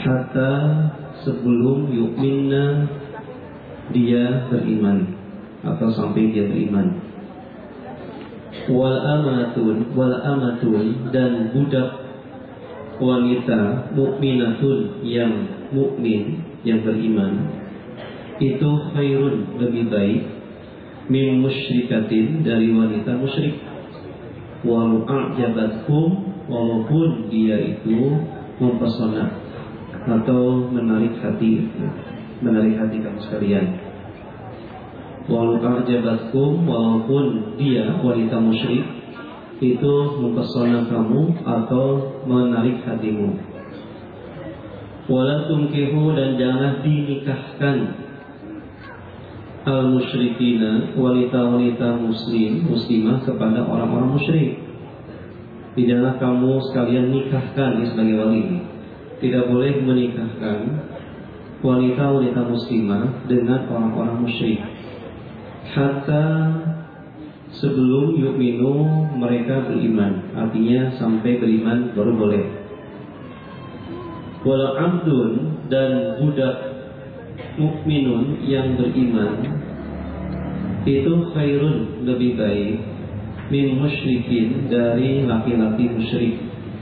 hatta sebelum yu'minna dia beriman atau sampai dia beriman. Wal amatun dan budak wanita mukminatun yang mukmin yang beriman itu khairun lebih baik min musyrikatin dari wanita musyrik. Walau a'jabatkum walaupun dia itu mempesona atau menarik hati kamu sekalian. Walau a'jabatkum walaupun dia wanita musyrik itu mempesona kamu atau menarik hatimu. Wala tunkihu dan jangan dinikahkan al-musyrikina wanita-wanita muslimah kepada orang-orang musyrik. Tidaklah kamu sekalian nikahkan sebagai wali. Tidak boleh menikahkan wanita-wanita muslimah dengan orang-orang musyrik hatta sebelum yu'minu mereka beriman. Artinya sampai beriman baru boleh. Wala abdun dan budak mukminun yang beriman itu khairun lebih baik min musyrikin dari laki-laki musyrik.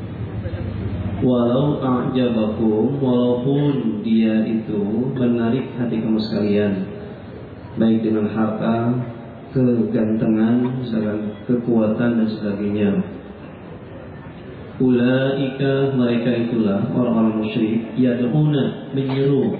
Walau a'jabakum walaupun dia itu menarik hati kamu sekalian, baik dengan harta, kegantengan, kekuatan dan sebagainya. Ulaika mereka itulah orang-orang musyrik yad'una menyeru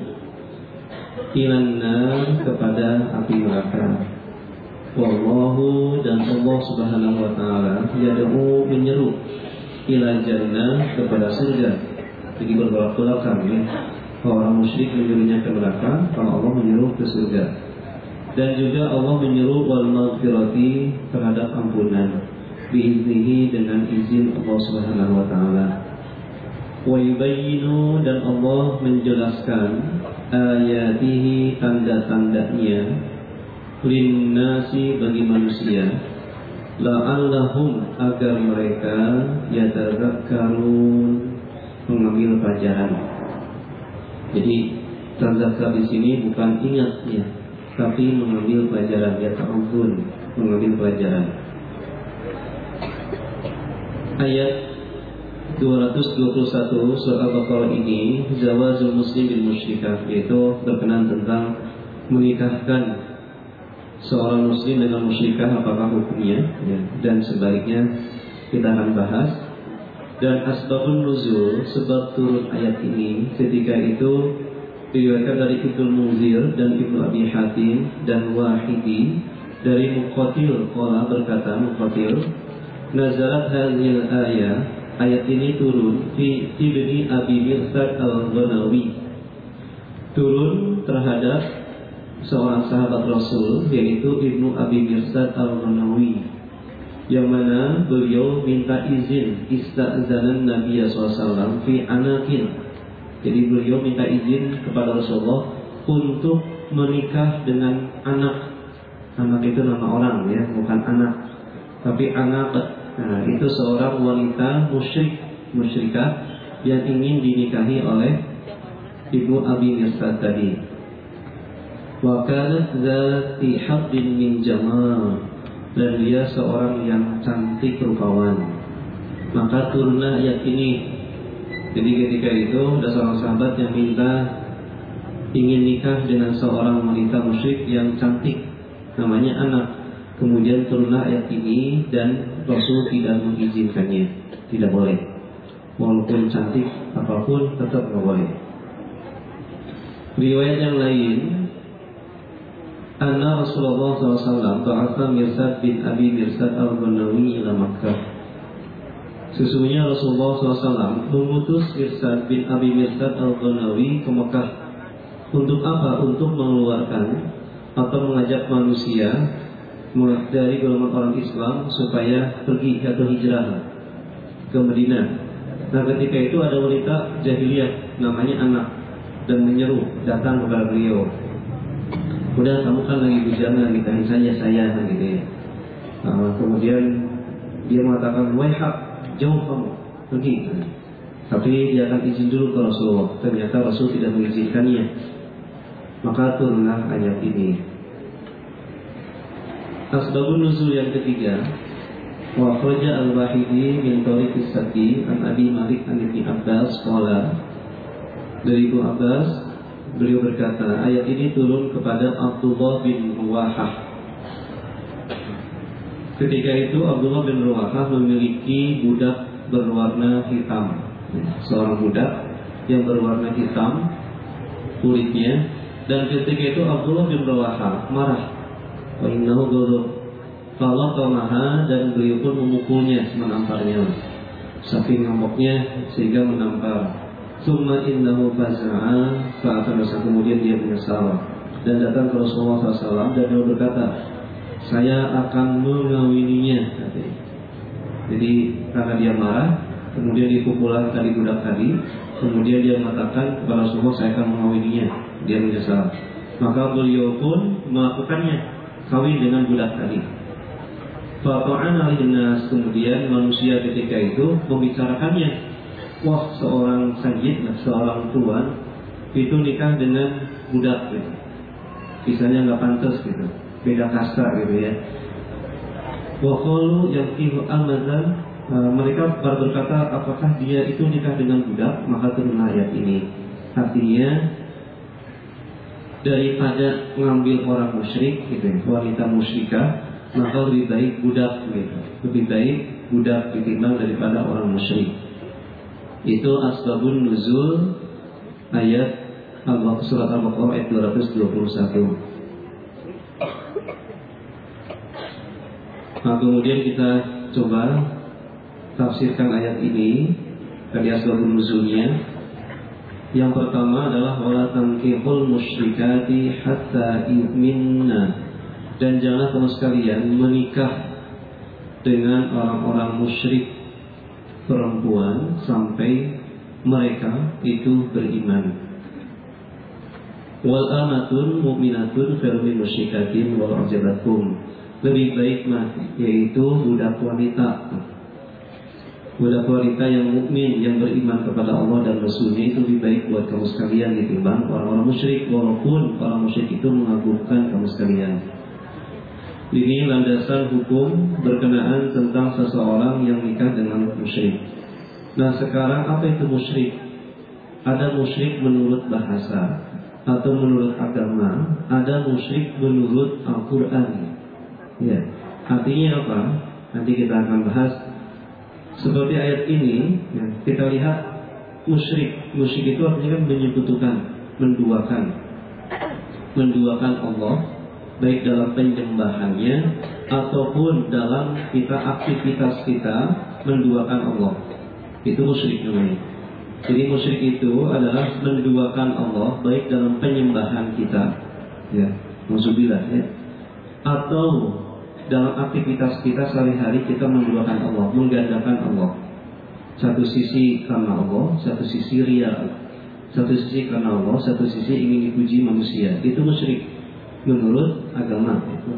ilanna kepada api neraka. Wallahu dan Allah Subhanahu wa taala yad'u menyeru ila jannah kepada surga. Jadi berbelok belakang ya. Orang musyrik menyerunya ke neraka, kalau Allah menyeru ke surga. Dan juga Allah menyeru wal maghfirati terhadap ampunan biiznihi dengan izin Allah Subhanahu wa taala. Wa yubayyinu dan Allah menjelaskan ayatihi tanda-tandanya linnasi bagi manusia la'allahum agar mereka yatadzakkarun mengambil pelajaran. Jadi tadzakkar di sini bukan ingat ya, tapi mengambil pelajaran, yata'udun mengambil pelajaran. Ayat 221 surah Al-Baqarah ini zawazul muslim bil musyrikah, yaitu berkenaan tentang menikahkan seorang muslim dengan musyrikah, apakah hukumnya ya, dan sebaliknya kita akan bahas. Dan asbabun nuzul, sebab turun ayat ini ketika itu diriwayatkan dari Ibnu Munzir dan Ibnu Abi Hatim dan Wahidi dari Muqatil qala berkata Muqatil, nazarat hadhil ayat ini turun fi Ibni Abi Mirsad al-Ghanawi, turun terhadap seorang sahabat Rasul yaitu Ibnu Abi Mirsad al-Ghanawi, yang mana beliau minta izin ista'zanan Nabi SAW fi anakin. Jadi beliau minta izin kepada Rasulullah untuk menikah dengan anak. Anak itu nama orang ya, bukan anak, tapi anak. Nah, itu seorang wanita musyrikah yang ingin dinikahi oleh Ibnu Abi Mirsad tadi. Wa kanat dzati haddin min jamal, dan dia seorang yang cantik rupawan. Maka turunlah ayat ini. Jadi ketika itu ada seorang sahabat yang ingin nikah dengan seorang wanita musyrik yang cantik, namanya anak. Kemudian turunlah ayat ini dan Rasul tidak mengizinkannya, tidak boleh. Walaupun cantik apapun tetap tidak boleh. Riwayat yang lain, anna Rasulullah SAW ba'atha Mirsad bin Abi Mirsad al-Ghanawi ila Makkah. Sesungguhnya Rasulullah SAW mengutus Mirsad bin Abi Mirsad al-Ghanawi ke Makkah. Untuk apa? Untuk mengeluarkan atau mengajak manusia dari golongan orang Islam supaya pergi atau hijrah ke Madinah. Nah ketika itu ada wanita jahiliyah namanya Anak dan menyeru datang kepada beliau. Udah, kamu kan lagi bujana, nikahin saja saya gitu ya. Kemudian dia mengatakan, wahai hak, jauh kamu pergi. Tapi dia akan izin dulu ke Rasulullah. Ternyata Rasul tidak mengizinkannya. Maka turunlah ayat ini. Asbabun nuzul yang ketiga, wa akhraja al-Wahidi min tariq as-Saqi an Abi Malik an Ibnu Abbas qala. Dari Ibnu Abbas, beliau berkata, ayat ini turun kepada Abdullah bin Ruwahah. Ketika itu Abdullah bin Ruwahah memiliki budak berwarna hitam. Seorang budak yang berwarna hitam kulitnya. Dan ketika itu Abdullah bin Ruwahah marah. Wa innahu ghadab. Falaqamaha, dan beliau pun memukulnya, menamparnya. Saking ngambeknya sehingga menampar. Summa innahu faza'a fa'atabasa, kemudian dia menyesal dan datang ke Rasulullah SAW dan dia berkata, saya akan mengawininya. Jadi karena dia marah, kemudian dipukulah tadi budak tadi, kemudian dia mengatakan kepada Rasulullah, saya akan mengawininya. Dia menyesal. Maka beliau pun melakukannya, kawin dengan budak tadi. Fata'ana linnas, kemudian manusia ketika itu membicarakannya. Wah, seorang sayyid, seorang tuan itu nikah dengan budak gitu. Kisahnya nggak pantas gitu, beda kasta gitu ya. Waqalu yaqihu al-mazal, mereka berkata apakah dia itu nikah dengan budak, maka turun ayat ini. Artinya daripada mengambil orang musyrik gitu, wanita musyrikah, maka lebih baik budak gitu. Lebih baik budak ditimbang daripada orang musyrik. Itu asbabun nuzul ayat surat Al-Baqarah ayat 221. Nah, kemudian kita coba tafsirkan ayat ini dari asbabun nuzulnya. Yang pertama adalah wala tankihul musyrikati hatta yu'minna, dan jangan kamu sekalian menikah dengan orang-orang musyrik perempuan sampai mereka itu beriman. Wal amatun mu'minatun khairun min musyrikatin walau ajabatkum, lebih baik mah yaitu budak wanita. Budak wanita yang mukmin, yang beriman kepada Allah dan Rasulnya itu lebih baik buat kamu sekalian ditimbang orang-orang musyrik, walaupun orang musyrik itu mengagumkan kamu sekalian. Ini landasan hukum berkenaan tentang seseorang yang nikah dengan musyrik. Nah, sekarang apa itu musyrik? Ada musyrik menurut bahasa atau menurut agama, ada musyrik menurut Al-Quran. Ya, artinya apa? Nanti kita akan bahas. Seperti ayat ini, ya, kita lihat musyrik. Musyrik itu artinya kan menyekutukan, menduakan Allah, baik dalam penyembahannya ataupun dalam aktivitas kita menduakan Allah. Itu musyrik namanya. Jadi musyrik itu adalah menduakan Allah baik dalam penyembahan kita, ya, maksudillah ya, atau dalam aktivitas kita sehari-hari kita menduakan Allah, menggandakan Allah. Satu sisi karena Allah, satu sisi riya. Satu sisi karena Allah, satu sisi ingin dipuji manusia. Itu musyrik menurut agama.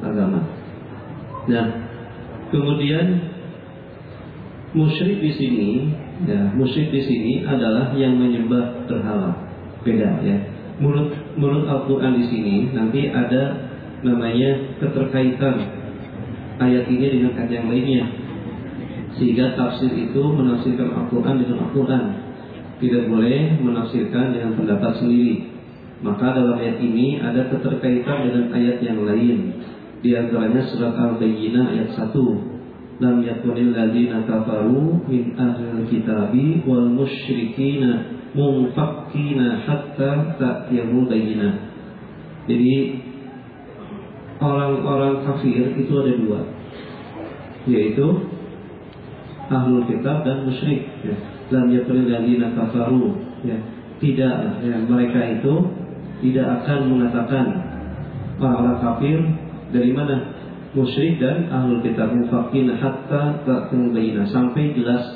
Nah, kemudian musyrik di sini, ya, musyrik di sini adalah yang menyembah berhala. Beda ya. Menurut Al-Quran di sini nanti ada namanya keterkaitan ayat ini dengan ayat yang lainnya, sehingga tafsir itu menafsirkan Al-Quran dengan Al-Quran, tidak boleh menafsirkan dengan pendapat sendiri. Maka dalam ayat ini ada keterkaitan dengan ayat yang lain. Di antaranya surat Al-Bayyinah ayat 1. Lam yakunil ladzina kafaru min ahlil kitabi wal musyrikina munfakkina hatta ta'tiyahul bayyinah. Jadi orang-orang kafir itu ada dua, yaitu ahlul kitab dan musyrik. Ya. Lam yakunil ladzina kafaru, ya. Tidak, ya, mereka itu tidak akan mengatakan orang-orang kafir dari mana? Musyrik dan ahlul kitab, mufakkina hatta ta'tiyahul bayyinah, sampai jelas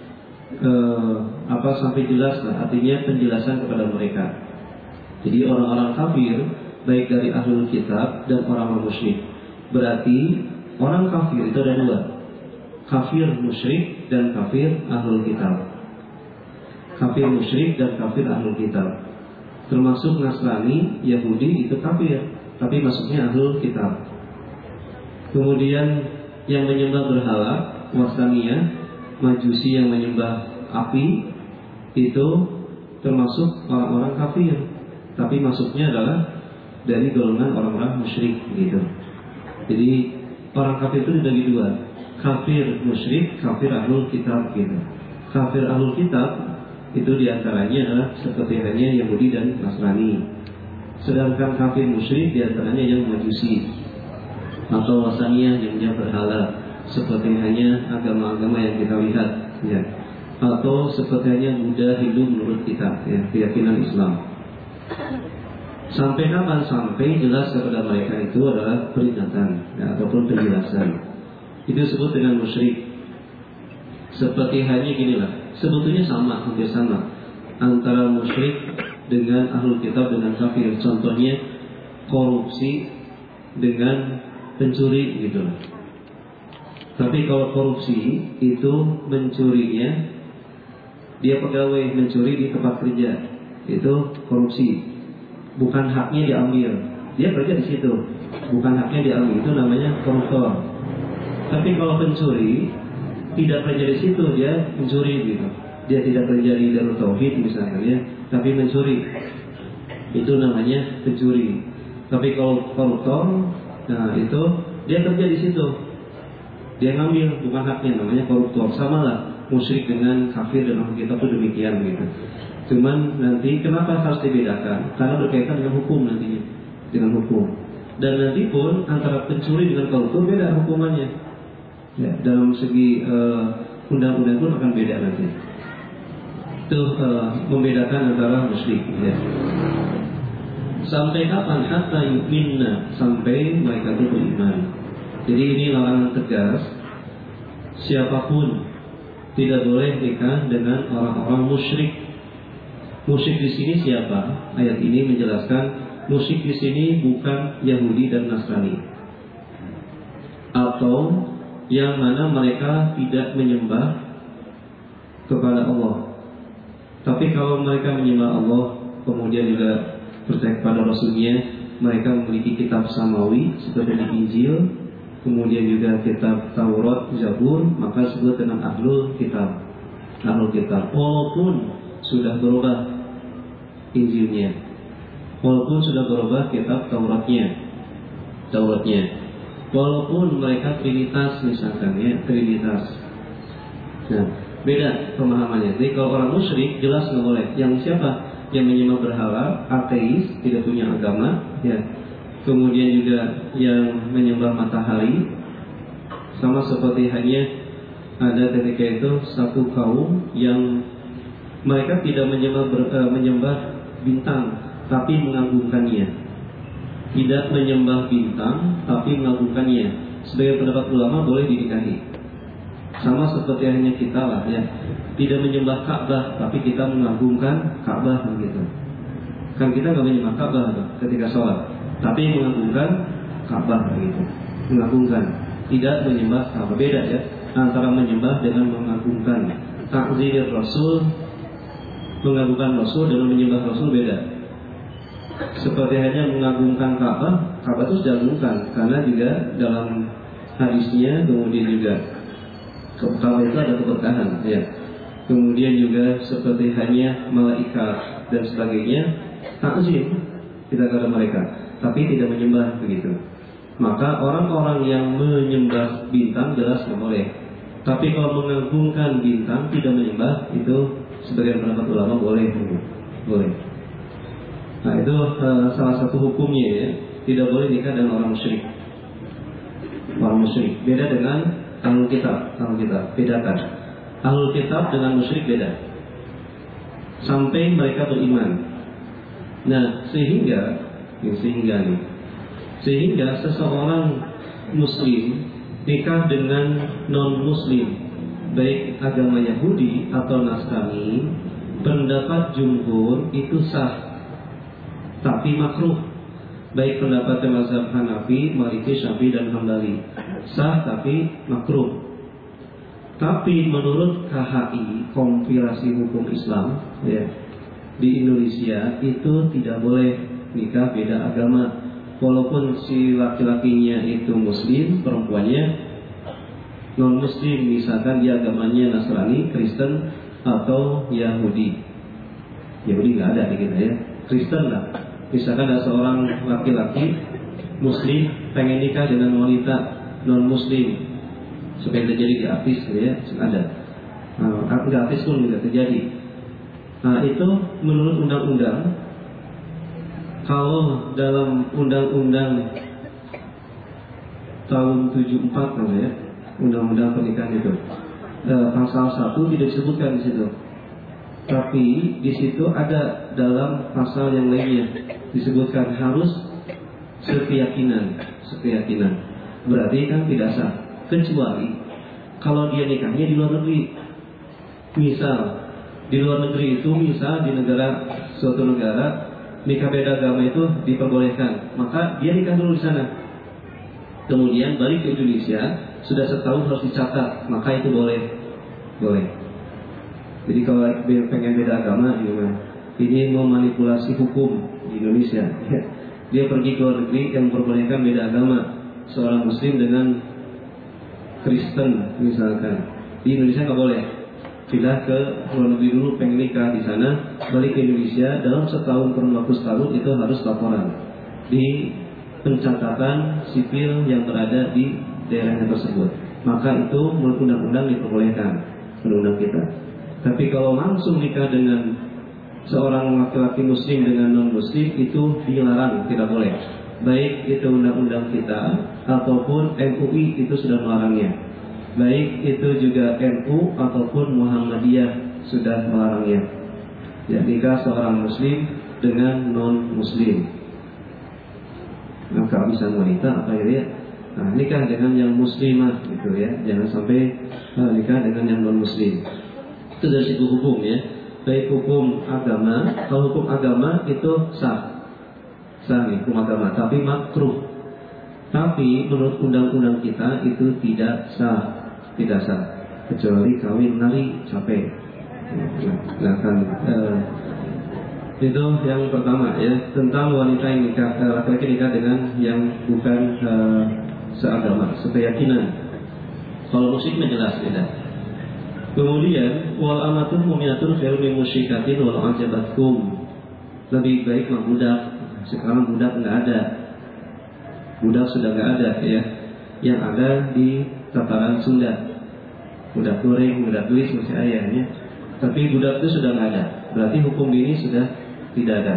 sampai jelas lah, artinya penjelasan kepada mereka. Jadi orang-orang kafir baik dari ahlul kitab dan orang musyrik. Berarti orang kafir itu ada dua, kafir musyrik dan kafir ahlul kitab. kafir musyrik dan kafir ahlul kitab. Termasuk Nasrani, Yahudi itu kafir, tapi masuknya ahlul kitab. Kemudian yang menyembah berhala, Wasaniyah, Majusi yang menyembah api, itu termasuk orang-orang kafir, tapi masuknya adalah dari golongan orang-orang musyrik gitu. Jadi orang kafir itu dibagi dua, kafir musyrik, kafir ahlul kitab gitu. Kafir ahlul kitab itu diantaranya adalah seperti hanya Yahudi dan Nasrani. Sedangkan kafir musyrik diantaranya yang Majusi atau Wasaniyah yang dia berhala, seperti hanya agama-agama yang kita lihat ya. Atau seperti hanya Buddha, Hindu menurut kita ya, keyakinan Islam. Sampai kapan? Sampai jelas kepada mereka itu adalah peringatan ya, ataupun penjelasan. Itu disebut dengan musyrik. Seperti hanya ginilah, sebetulnya sama, hampir sama antara musyrik dengan ahlul kitab dengan kafir. Contohnya korupsi dengan pencuri gitu. Tapi kalau korupsi itu mencurinya, dia pegawai mencuri di tempat kerja, itu korupsi. Bukan haknya diambil, dia kerja di situ, bukan haknya diambil, itu namanya koruptor. Tapi kalau pencuri tidak kerja di situ, dia mencuri gitu. Dia tidak kerja di Darul Tauhid misalnya, ya, tapi mencuri, itu namanya pencuri. Tapi kalau koruptor, nah itu dia kerja di situ, dia ngambil, bukan haknya, namanya koruptor. Sama lah musyrik dengan kafir dan ahlul kitab itu demikian gitu. Cuman nanti kenapa harus dibedakan? Karena berkaitan dengan hukum nantinya, dengan hukum. Dan nanti pun antara pencuri dengan koruptor beda hukumannya. Ya, dalam segi undang-undang pun akan beda nanti. Itu membedakan antara musyrik. Ya. Sampai kapan? Hatta yu'minna, sampai mereka itu beriman. Jadi ini larangan tegas. Siapapun tidak boleh nikah dengan orang-orang musyrik. Musyrik di sini siapa? Ayat ini menjelaskan musyrik di sini bukan Yahudi dan Nasrani, atau yang mana mereka tidak menyembah kepada Allah. Tapi kalau mereka menyembah Allah, kemudian juga percaya kepada Rasulnya, mereka memiliki kitab samawi seperti Injil, kemudian juga kitab Taurat, Zabur, maka disebut dengan ahlul kitab. Ahlul kitab, walaupun sudah berubah Injilnya, walaupun sudah berubah kitab Tauratnya, walaupun mereka Trinitas misalkan ya, Trinitas. Nah, beda pemahamannya. Jadi kalau orang musyrik jelas nggak boleh. Yang siapa? Yang menyembah berhala, ateis, tidak punya agama, ya. Kemudian juga yang menyembah matahari, sama seperti hanya ada ketika itu satu kaum yang mereka tidak menyembah bintang, tapi mengagungkannya. Tidak menyembah bintang, tapi mengagungkannya. Sebagai pendapat ulama boleh dinikahi. Sama seperti hanya kita lah ya, tidak menyembah Ka'bah, tapi kita mengagungkan Ka'bah begitu. Kan kita nggak menyembah Ka'bah ketika sholat, tapi mengagungkan Ka'bah begitu. Mengagungkan, tidak menyembah Ka'bah. Beda ya antara menyembah dengan mengagungkan. Ta'zir Rasul, mengagungkan Rasul dengan menyembah Rasul beda. Seperti hanya mengagungkan Ka'bah, Ka'bah itu diagungkan karena juga dalam hadisnya, kemudian juga Ka'bah itu ada keberkahan ya. Kemudian juga seperti hanya malaikat dan sebagainya, takzim kita kepada mereka, tapi tidak menyembah begitu. Maka orang-orang yang menyembah bintang jelas tidak boleh. Tapi kalau mengagungkan bintang tidak menyembah, itu sebagian pendapat ulama boleh. Boleh. Nah itu salah satu hukumnya ya. Tidak boleh nikah dengan orang musyrik. Orang musyrik beda dengan ahlul kitab. Bedakan. Ahlul kitab dengan musyrik beda. Sampai mereka beriman. Nah sehingga seseorang muslim nikah dengan non muslim, baik agama Yahudi atau Nasrani, pendapat jumhur itu sah, tapi makruh. Baik pendapat mazhab Hanafi, Maliki, Syafi'i dan Hambali, sah tapi makruh. Tapi menurut KHI, kompilasi hukum Islam, ya, di Indonesia itu tidak boleh nikah beda agama. Walaupun si laki-lakinya itu Muslim, perempuannya non Muslim, misalkan dia agamanya Nasrani, Kristen atau Yahudi. Yahudi nggak ada di kita ya, Kristen lah. Misalkan ada seorang laki-laki Muslim pengen nikah dengan wanita non Muslim, supaya terjadi di artis ya, ada. Nggak artis pun nggak terjadi. Nah itu menurut undang-undang, kalau dalam undang-undang tahun 74 ya, undang-undang pernikahan itu, pasal 1 tidak disebutkan di situ. Tapi di situ ada dalam pasal yang lainnya disebutkan harus sekeyakinan. Berarti kan tidak sah. Kecuali kalau dia nikahnya di luar negeri. Misal di luar negeri itu, misal di suatu negara nikah beda agama itu diperbolehkan, maka dia nikah dulu di sana. Kemudian balik ke Indonesia, sudah setahun harus dicatat, maka itu boleh. Jadi kalau pengen beda agama, ini memanipulasi hukum di Indonesia. Dia pergi ke luar negeri yang memperbolehkan beda agama, seorang Muslim dengan Kristen misalkan. Di Indonesia nggak boleh. Pindah ke luar negeri dulu, pengen nikah di sana, balik ke Indonesia dalam setahun kurun waktu setahun itu harus laporan di pencatatan sipil yang berada di daerah tersebut. Maka itu menurut undang-undang diperbolehkan, undang-undang kita. Tapi kalau langsung nikah dengan seorang laki-laki Muslim dengan non-Muslim itu dilarang, tidak boleh. Baik itu undang-undang kita ataupun MUI itu sudah melarangnya. Baik itu juga NU ataupun Muhammadiyah sudah melarangnya. Ya, nikah seorang Muslim dengan non-Muslim. Maka bisa wanita apa ya? Nah, nikah dengan yang Muslimah gitu ya. Jangan sampai nikah dengan yang non-Muslim. Itu dari situ hukum ya. Baik hukum agama, kalau hukum agama itu sah nih hukum agama, tapi makruh. Tapi menurut undang-undang kita itu tidak sah, kecuali kawin nari capek. Nah kan itu yang pertama ya, tentang wanita yang nikah, laki-laki nikah dengan yang bukan seagama, sekeyakinan. Kalau musik menjelas beda. Kemudian wal amatul mu'minatun khairun min musyrikatin walau ajabatkum. Lebih baik mah budak. Sekarang budak nggak ada. Budak sudah nggak ada ya. Yang ada di tataran Sunda. Budak goreng, budak tulis masih ayahnya. Tapi budak itu sudah nggak ada. Berarti hukum ini sudah tidak ada.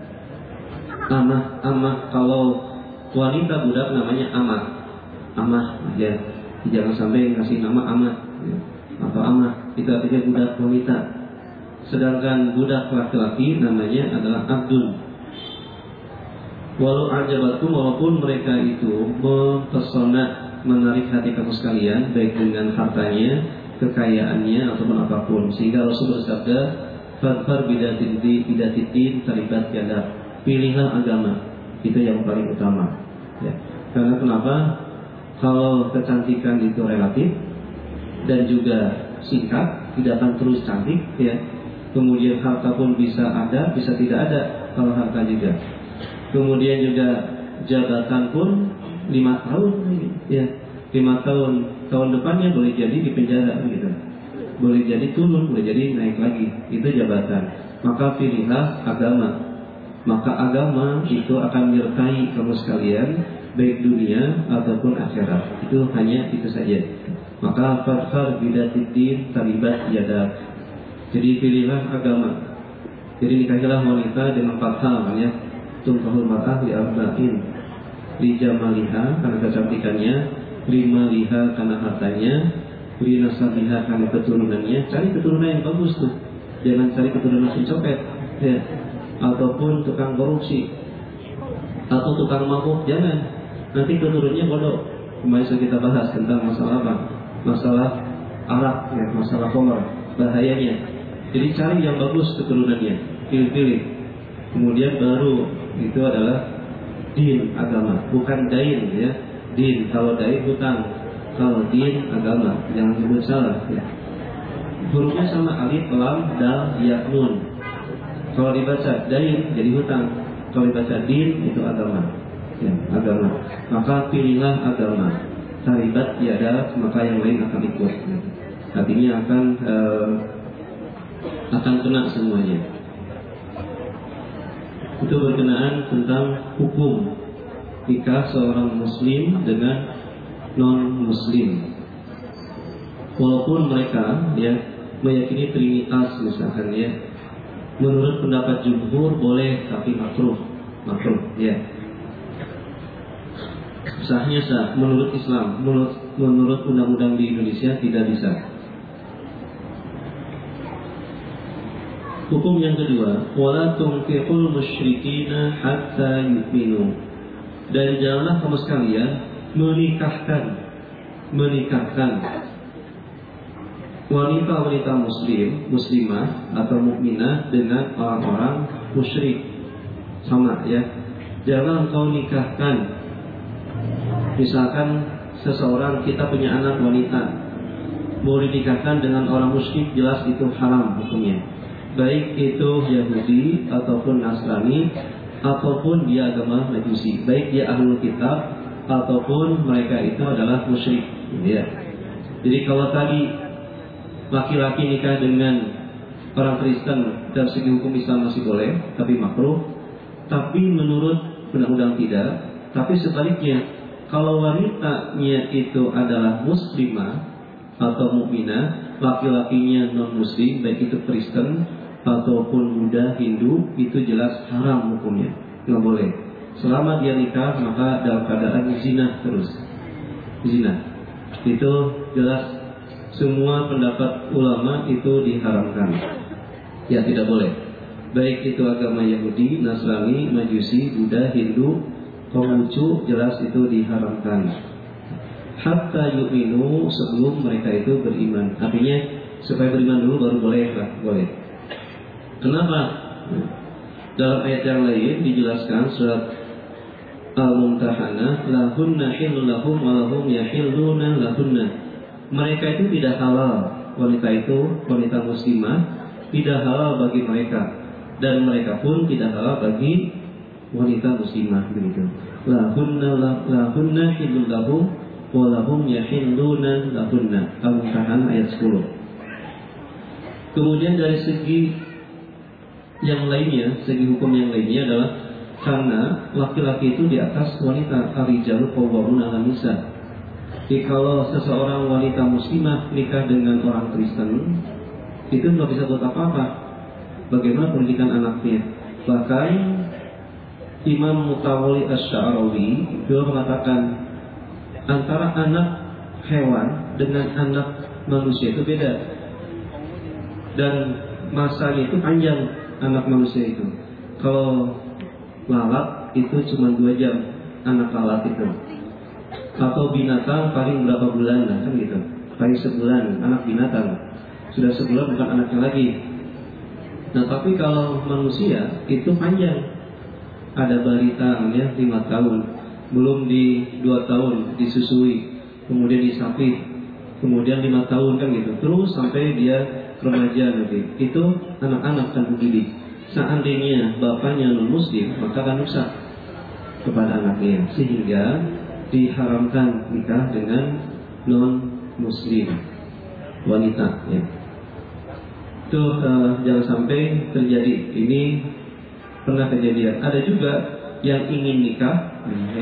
Amah kalau wanita budak namanya amah ya. Jangan sampai ngasih nama amah ya. Atau amah itu artinya budak wanita. Sedangkan budak laki-laki namanya adalah abdul. Walau ajabatkum, walaupun mereka itu mempesona, menarik hati kamu sekalian, baik dengan hartanya, kekayaannya ataupun apapun. Sehingga Rasul bersabda, fadfar bidatidin taribat yadak. Pilihlah agama, itu yang paling utama ya. Karena kenapa? Kalau kecantikan itu relatif dan juga singkat, tidak akan terus cantik ya. Kemudian harta pun bisa ada, bisa tidak ada kalau harta juga. Kemudian juga jabatan pun 5 tahun ya. 5 tahun depannya boleh jadi di penjara gitu. Boleh jadi turun, boleh jadi naik lagi. Itu jabatan. Maka pilihlah agama. Maka agama itu akan menyertai kamu sekalian, baik dunia ataupun akhirat. Itu hanya itu saja. Maka fadfar bidatidin talibat yadak. Jadi pilihlah agama. Jadi nikahilah wanita dengan 4 hal ya. Tumpahul mar'ah li arba'in, li jamaliha karena kecantikannya, li maliha karena hartanya, li nasabiha karena keturunannya. Cari keturunan yang bagus tuh. Jangan cari keturunan pencopet ya. Ataupun tukang korupsi atau tukang mabuk, jangan. Nanti keturunannya bodoh. Kemarin sudah kita bahas tentang masalah apa? Masalah arak ya, masalah khamr, bahayanya. Jadi cari yang bagus keturunannya, pilih-pilih. Kemudian baru itu adalah din, agama, bukan dain ya. Din, kalau dain hutang, Kalau din agama, jangan sebut salah ya. Hurufnya sama, alif, lam, dal, ya, nun. Kalau dibaca dain jadi hutang, kalau dibaca din itu agama ya, agama. Maka pilihlah agama. Taribat tiada, maka yang lain akan ikut. Artinya akan kena semuanya. Itu berkenaan tentang hukum nikah seorang muslim dengan non muslim. Walaupun mereka ya meyakini trinitas misalkan ya, menurut pendapat jumhur boleh tapi makruh ya. Sahnya sah menurut Islam, menurut undang-undang di Indonesia tidak bisa. Hukum yang kedua, wala tunkihul musyrikina hatta yu'minu. Dan janganlah kamu sekalian menikahkan wanita-wanita muslimah atau mukminah dengan orang-orang musyrik. Sama ya. Jangan kau nikahkan. Misalkan seseorang, kita punya anak wanita, mau dinikahkan dengan orang musyrik, jelas itu haram hukumnya. Baik itu Yahudi ataupun Nasrani ataupun dia agama Majusi, baik dia ahlul kitab ataupun mereka itu adalah musyrik ya. Jadi kalau tadi laki-laki nikah dengan orang Kristen dari segi hukum Islam masih boleh tapi makruh, tapi menurut undang-undang tidak. Tapi sebaliknya, kalau wanitanya itu adalah muslimah atau mukminah, laki-lakinya non muslim, baik itu Kristen ataupun Buddha, Hindu, itu jelas haram hukumnya, nggak boleh. Selama dia nikah maka dalam keadaan zina terus, zina itu jelas. Semua pendapat ulama itu diharamkan, ya tidak boleh. Baik itu agama Yahudi, Nasrani, Majusi, Buddha, Hindu, Konghucu, jelas itu diharamkan. Hatta yu'minu, sebelum mereka itu beriman. Artinya supaya beriman dulu baru boleh lah, boleh. Kenapa? Dalam ayat yang lain dijelaskan surat Al-Mumtahanah, lahunna hillun lahum wa lahum yahilluna lahunna. Mereka itu tidak halal, wanita itu, wanita muslimah tidak halal bagi mereka, dan mereka pun tidak halal bagi wanita muslimah begitu. Lahunna hillun lahum wa lahum yahilluna lahunna. Al-Mumtahanah ayat 10. Kemudian dari segi yang lainnya, segi hukum yang lainnya adalah karena laki-laki itu di atas wanita, ar-rijalu qawwamuna 'alan nisa. Jadi kalau seseorang wanita muslimah nikah dengan orang Kristen, itu nggak bisa buat apa-apa. Bagaimana pendidikan anaknya? Bahkan Imam Mutawalli Asy-Sya'rawi beliau mengatakan antara anak hewan dengan anak manusia itu beda, dan masanya itu panjang. Anak manusia itu, kalau lalat itu cuma 2 jam anak lalat itu, atau binatang paling berapa bulan lah kan gitu, paling sebulan anak binatang, sudah sebulan bukan anaknya lagi. Nah tapi kalau manusia itu panjang, ada balita ya 5 tahun, belum di 2 tahun disusui, kemudian disapit, kemudian 5 tahun kan gitu, terus sampai dia remaja nanti. Itu anak-anak kan begitu. Seandainya bapaknya non muslim, maka akan rusak kepada anaknya, sehingga diharamkan nikah dengan non muslim wanita ya. Itu jangan sampai terjadi. Ini pernah kejadian. Ada juga yang ingin nikah,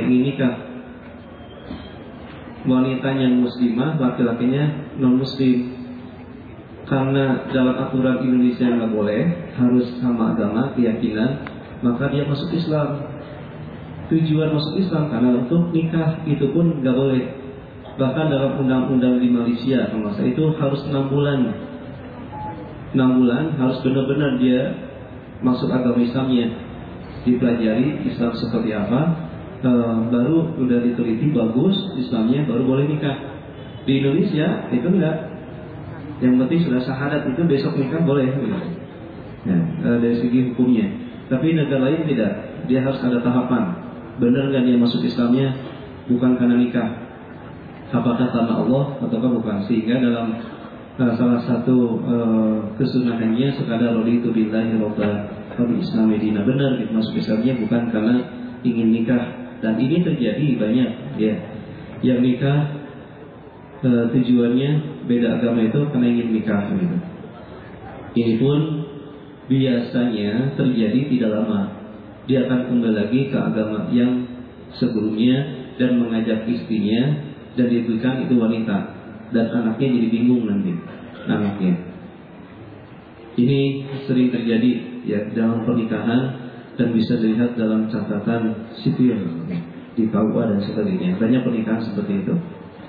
wanitanya muslimah, laki-lakinya non muslim. Karena dalam aturan Indonesia nggak boleh, harus sama agama, keyakinan, maka dia masuk Islam. Tujuan masuk Islam karena untuk nikah itu pun nggak boleh. Bahkan dalam undang-undang di Malaysia, masa itu harus 6 bulan. 6 bulan harus benar-benar dia masuk agama Islamnya, dipelajari Islam seperti apa, baru udah diteliti bagus Islamnya, baru boleh nikah. Di Indonesia itu enggak. Yang penting sudah syahadat itu besok nikah boleh. Ya, dari segi hukumnya. Tapi negara lain tidak. Dia harus ada tahapan. Benar nggak dia masuk Islamnya? Bukan karena nikah. apakah karena Allah ataukah bukan. Sehingga dalam salah satu kesunahannya sekadar raditu billahi robba wa bil islami dina, benar gitu, masuk Islamnya bukan karena ingin nikah. Dan ini terjadi banyak ya, yang nikah tujuannya beda agama itu karena ingin nikah gitu. Ini pun biasanya terjadi tidak lama, dia akan kembali lagi ke agama yang sebelumnya dan mengajak istrinya, dan diberikan itu wanita, dan anaknya jadi bingung nanti anaknya. Ini sering terjadi ya dalam pernikahan, dan bisa dilihat dalam catatan sipil di KUA dan sebagainya. Banyak pernikahan seperti itu.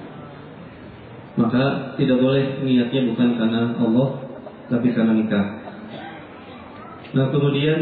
Maka tidak boleh niatnya bukan karena Allah, tapi karena nikah. Nah kemudian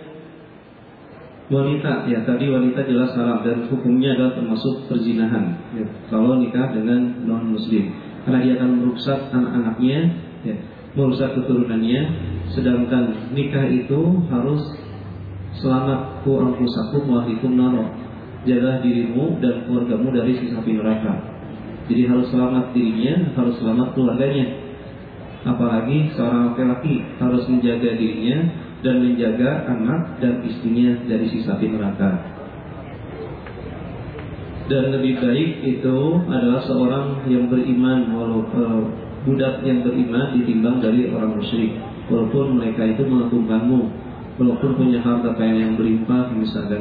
wanita, ya tadi wanita jelas haram dan hukumnya adalah termasuk perzinahan ya, kalau nikah dengan non muslim, karena dia akan merusak anak-anaknya ya, merusak keturunannya. Sedangkan nikah itu harus selamat, ku anfusakum wa ahlikum nar, jaga dirimu dan keluargamu dari siksa api neraka. Jadi harus selamat dirinya, harus selamat keluarganya. Apalagi seorang laki-laki harus menjaga dirinya dan menjaga anak dan istrinya dari siksa api neraka. Dan lebih baik itu adalah seorang yang beriman, walaupun budak yang beriman, ditimbang dari orang musyrik. Walaupun mereka itu mengagungkanmu, walaupun punya harta kekayaan yang berlimpah, misalnya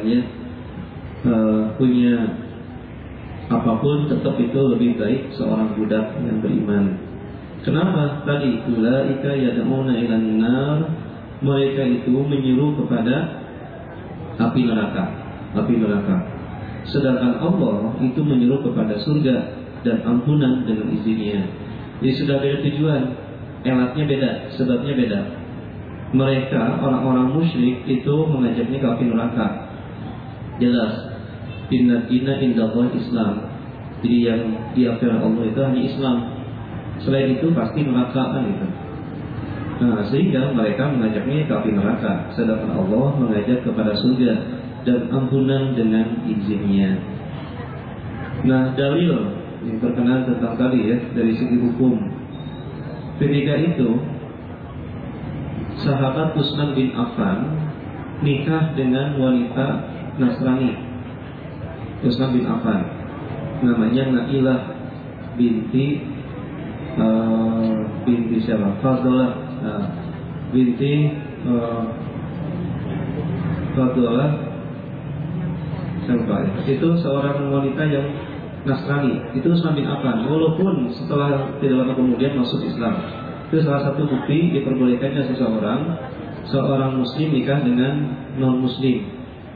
punya apapun, tetap itu lebih baik seorang budak yang beriman. Kenapa? Tadi ulaika yad'una ilan nar, mereka itu menyuruh kepada api neraka, api neraka. Sedangkan Allah itu menyuruh kepada surga dan ampunan dengan izinnya. Jadi sudah beda tujuan, elatnya beda, sebabnya beda. Mereka orang-orang musyrik itu mengajaknya ke api neraka. Jelas, inna dina indallah Islam. Jadi yang diakui Allah itu hanya Islam. Selain itu pasti neraka kan itu. Nah, sehingga mereka mengajaknya ke api neraka, sedangkan Allah mengajak kepada surga dan ampunan dengan izinnya. Nah, dalil yang berkenaan tentang tadi ya, dari segi hukum. Ketika itu sahabat Utsman bin Affan nikah dengan wanita Nasrani. Utsman bin Affan, namanya Nailah binti siapa? Fadlah binti Fadlah siapa? Itu seorang wanita yang Nasrani. Itu Utsman bin Affan, walaupun setelah tidak lama kemudian masuk Islam. Itu salah satu bukti diperbolehkannya seorang muslim nikah dengan non muslim.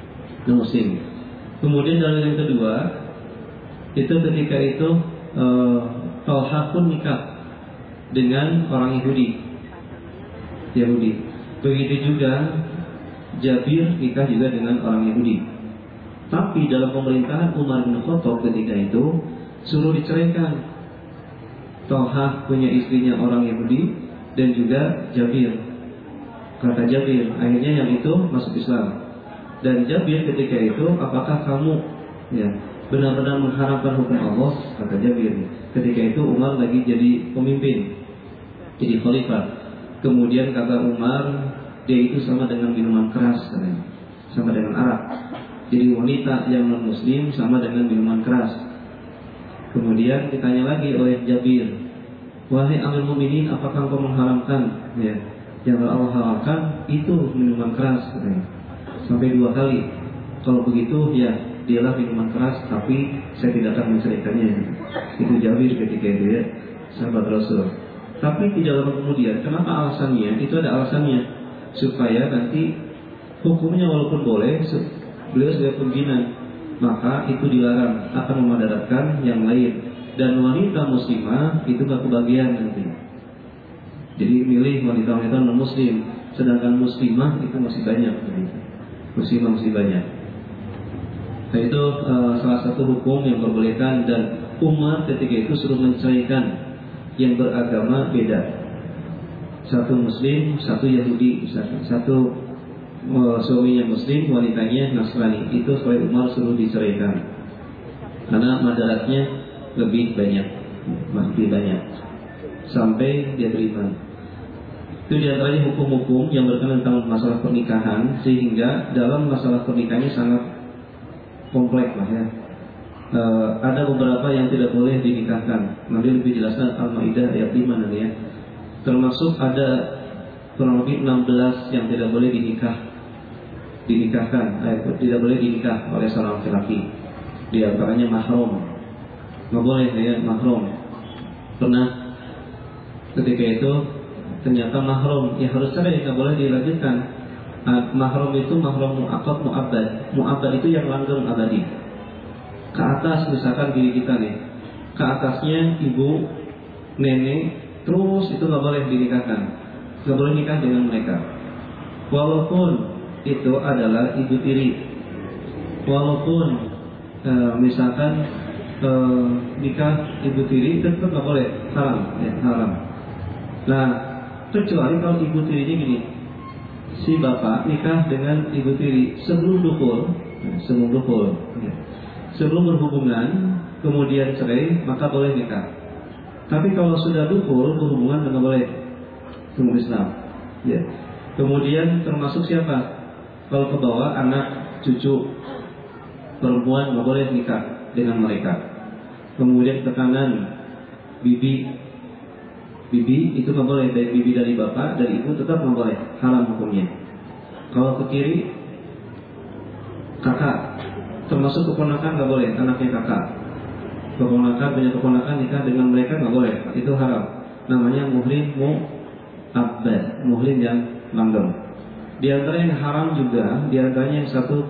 Kemudian dalil yang kedua, itu ketika itu Talha pun nikah dengan orang Yahudi. Begitu juga Jabir nikah juga dengan orang Yahudi. Tapi dalam pemerintahan Umar bin Khattab ketika itu suruh diceraikan. Talha punya istrinya orang Yahudi dan juga Jabir. Kata Jabir, akhirnya yang itu masuk Islam. Dan Jabir ketika itu, apakah kamu ya benar-benar mengharapkan hukum Allah? Kata Jabir. Ketika itu Umar lagi jadi pemimpin, jadi khalifah. Kemudian kata Umar, dia itu sama dengan minuman keras katanya, sama dengan arak. Jadi wanita yang non muslim sama dengan minuman keras. Kemudian ditanya lagi oleh Jabir, wahai Amirul Mukminin, apakah engkau mengharamkan ya yang Allah halalkan itu minuman keras katanya. Sampai 2 kali. Kalau begitu ya dialah minuman keras, tapi saya tidak akan menceraikannya. Itu Jabir ketika itu ya, sahabat Rasul. Tapi tidak lama kemudian, kenapa alasannya? Itu ada alasannya, supaya nanti hukumnya walaupun boleh, beliau sebagai pimpinan, maka itu dilarang, akan memadaratkan yang lain. Dan wanita muslimah itu gak kebagian nanti. Jadi milih wanita-wanita non muslim, sedangkan muslimah itu masih banyak. Muslimah masih banyak. Nah itu salah satu hukum yang diperbolehkan, dan Umar ketika itu suruh menceraikan yang beragama beda. Satu muslim, satu Yahudi misalkan. Satu suaminya muslim, wanitanya Nasrani. Itu supaya Umar suruh diceraikan. Karena madaratnya lebih banyak, sampai dia beriman. Itu diantaranya hukum-hukum yang berkenaan tentang masalah pernikahan, sehingga dalam masalah pernikahannya sangat kompleks lah ya. Ada beberapa yang tidak boleh dinikahkan. Nanti lebih jelaskan Al-Maidah ayat 5 nanti ya. Termasuk ada kurang lebih 16 yang tidak boleh dinikahkan, tidak boleh dinikah oleh seorang laki-laki. Di antaranya mahram. Nggak boleh ya, mahram. Pernah ketika itu ternyata mahram ya harus cerai, nggak boleh dilanjutkan. Mahram itu mahram mu'aqqad, mu'abbad itu yang langgeng abadi. Ke atas misalkan diri kita nih, ke atasnya ibu, nenek, terus itu nggak boleh dinikahkan, nggak boleh nikah dengan mereka. Walaupun itu adalah ibu tiri, walaupun misalkan nikah ibu tiri tetap nggak boleh, haram ya, haram. Nah kecuali kalau ibu tirinya gini, si bapak nikah dengan ibu tiri sebelum dukul, ya. Sebelum berhubungan kemudian cerai maka boleh nikah. Tapi kalau sudah dukul berhubungan nggak boleh, hukum Islam. Ya. Kemudian termasuk siapa? Kalau ke bawah anak cucu perempuan nggak boleh nikah dengan mereka. Kemudian ke kanan bibi itu nggak boleh, dari bibi dari bapak dari ibu tetap nggak boleh, haram hukumnya. Kalau ke kiri kakak, termasuk keponakan nggak boleh, anaknya kakak, punya keponakan nikah dengan mereka nggak boleh, itu haram. Namanya muhrim mu'abbad, muhrim yang langgeng. Di antara yang haram juga, di antaranya yang satu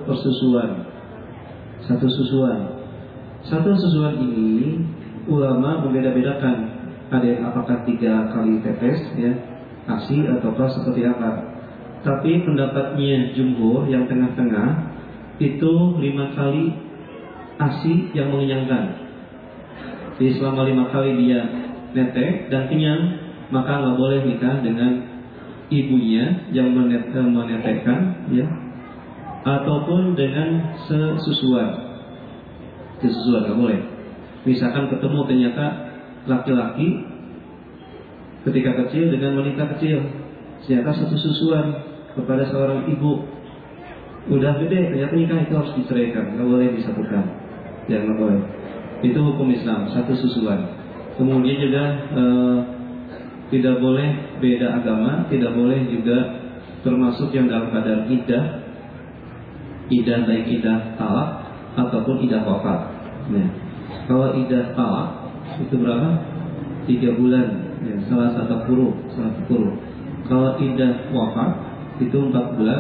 susuan ini ulama membeda-bedakan. Ada yang apakah 3 kali tetes ya, ASI ataukah seperti apa. Tapi pendapatnya jumhur yang tengah-tengah itu 5 kali ASI yang mengenyangkan. Jadi selama 5 kali dia netek dan kenyang, maka nggak boleh nikah dengan ibunya yang menetekkan ya, ataupun dengan sesusuan nggak boleh. Misalkan ketemu ternyata laki-laki ketika kecil dengan wanita kecil, ternyata satu susuan kepada seorang ibu, udah gede ternyata nikah, itu harus diceraikan, nggak boleh disatukan, ya nggak boleh. Itu hukum Islam, satu susuan. Kemudian juga tidak boleh beda agama, tidak boleh juga termasuk yang dalam keadaan iddah baik iddah talak ataupun iddah wafat. Nah, kalau iddah talak itu berapa? 3 bulan, ya, salah satu kurung. Kalau iddah wafat itu 4 bulan,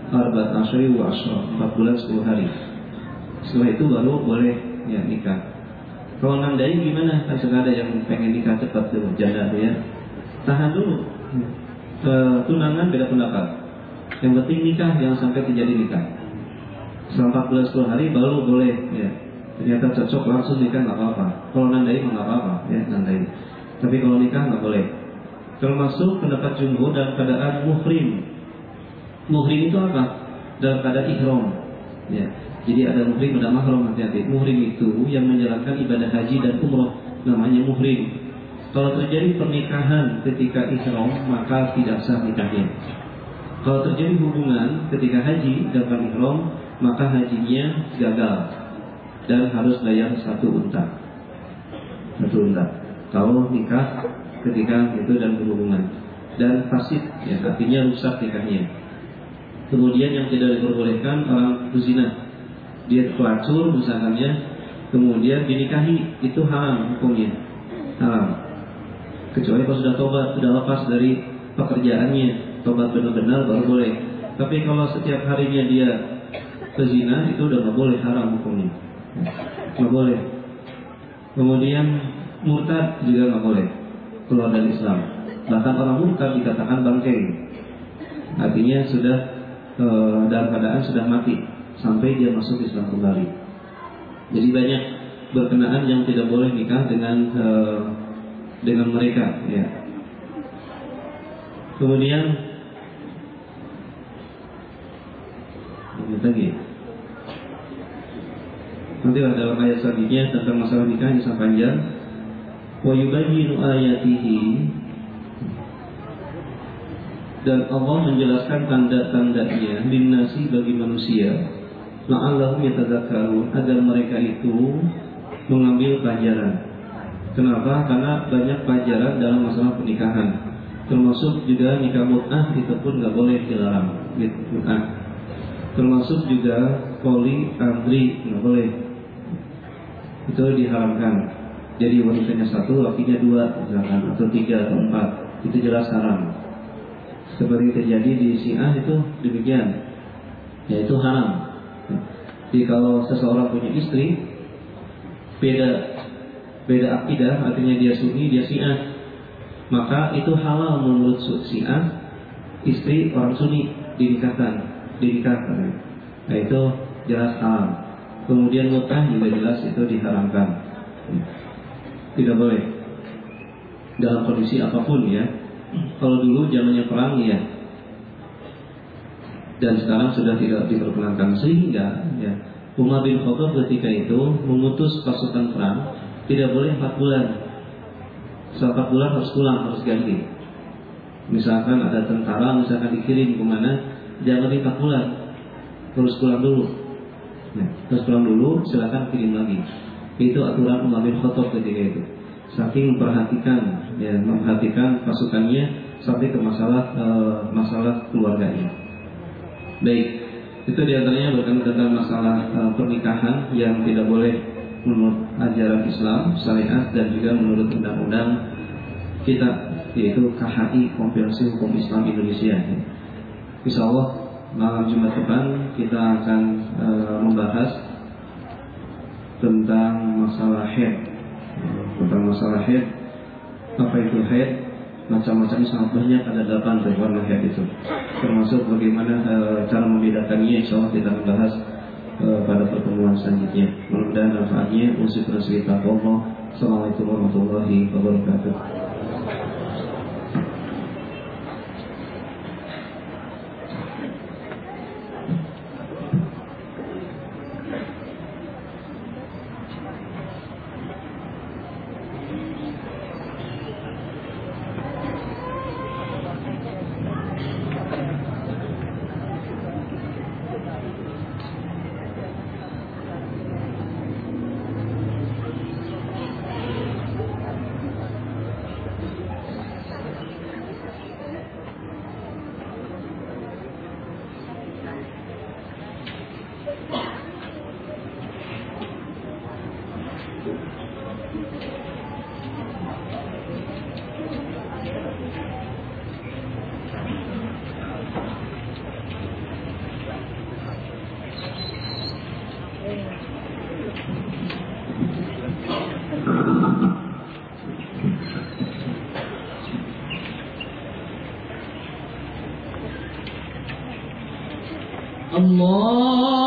4 bulan 10 hari. Setelah itu baru boleh ya nikah. Kalau nandai gimana? Kan sudah ada yang pengen nikah cepat tuh, janda tuh ya. Tahan dulu. Tunangan beda pendapat. Yang penting nikah, jangan sampai terjadi nikah. Selama 4 bulan 10 hari baru boleh ya. Ternyata cocok langsung nikah nggak apa-apa. Kalau nandai nggak apa-apa ya, nandai. Tapi kalau nikah nggak boleh. Termasuk pendapat jumhur dalam keadaan muhrim. Muhrim itu apa? Dalam keadaan ihram. Ya. Jadi ada muhrim, ada mahram, hati-hati. Muhrim itu yang menjalankan ibadah haji dan umrah, namanya muhrim. Kalau terjadi pernikahan ketika ihram, maka tidak sah nikahnya. Kalau terjadi hubungan ketika haji dalam ihram, maka hajinya gagal dan harus bayar 1 unta. Kalau nikah ketika itu dan berhubungan dan fasid, ya, artinya rusak nikahnya. Kemudian yang tidak diperbolehkan orang berzina. Dia pelacur misalnya, kemudian dinikahi, itu haram hukumnya, haram. Kecuali kalau sudah tobat, sudah lepas dari pekerjaannya, tobat benar-benar baru boleh. Tapi kalau setiap harinya dia berzina, itu udah nggak boleh, haram hukumnya, nggak boleh. Kemudian murtad juga nggak boleh, keluar dari Islam. Bahkan orang murtad dikatakan bangkai, artinya sudah dalam keadaan sudah mati sampai dia masuk Islam kembali. Jadi banyak berkenaan yang tidak boleh nikah dengan mereka ya. Kemudian lagi Nanti dalam ayat selanjutnya tentang masalah nikah yang sangat panjang. Wa yubayyinu ayatihi, dan Allah menjelaskan tanda-tandanya linnasi bagi manusia, la'allahum yatadzakkarun, agar mereka itu mengambil pelajaran. Kenapa? Karena banyak pelajaran dalam masalah pernikahan. Termasuk juga nikah mut'ah itu pun nggak boleh dilarang. Mut'ah. Termasuk juga poliandri nggak boleh. Itu diharamkan. Jadi wanitanya satu, lakinya dua, misalkan, atau tiga atau empat, itu jelas haram. Seperti terjadi di Syiah itu demikian, yaitu haram. Jadi kalau seseorang punya istri beda akidah, artinya dia Sunni, dia Syiah, maka itu halal menurut Syiah istri orang Sunni dinikahkan. Nah itu jelas haram. Kemudian mut'ah juga jelas itu diharamkan. Tidak boleh dalam kondisi apapun ya. Kalau dulu zamannya perang ya, dan sekarang sudah tidak diperkenankan, sehingga ya, Umar bin Khattab ketika itu memutus pasukan perang tidak boleh 4 bulan. Setelah 4 bulan harus pulang, harus ganti. Misalkan ada tentara misalkan dikirim kemana, jangan di 4 bulan, terus pulang dulu. Ya, terus pulang dulu, silakan kirim lagi. Itu aturan Umar bin Khattab ketika itu. Saking memperhatikan pasukannya sampai ke masalah keluarganya. Baik, itu diantaranya berkaitan tentang masalah pernikahan yang tidak boleh menurut ajaran Islam, syariat, dan juga menurut undang-undang kita, yaitu KHI, Konvensi Hukum Islam Indonesia. Insya Allah malam Jumat depan kita akan membahas tentang masalah haid. Apa itu haid? Macam-macamnya sangat banyak, ada 8 warna haid itu. Termasuk bagaimana cara membedakannya, insya Allah kita akan bahas pada pertemuan selanjutnya. Mudah-mudahan manfaatnya. Assalamualaikum warahmatullahi wabarakatuh. Allah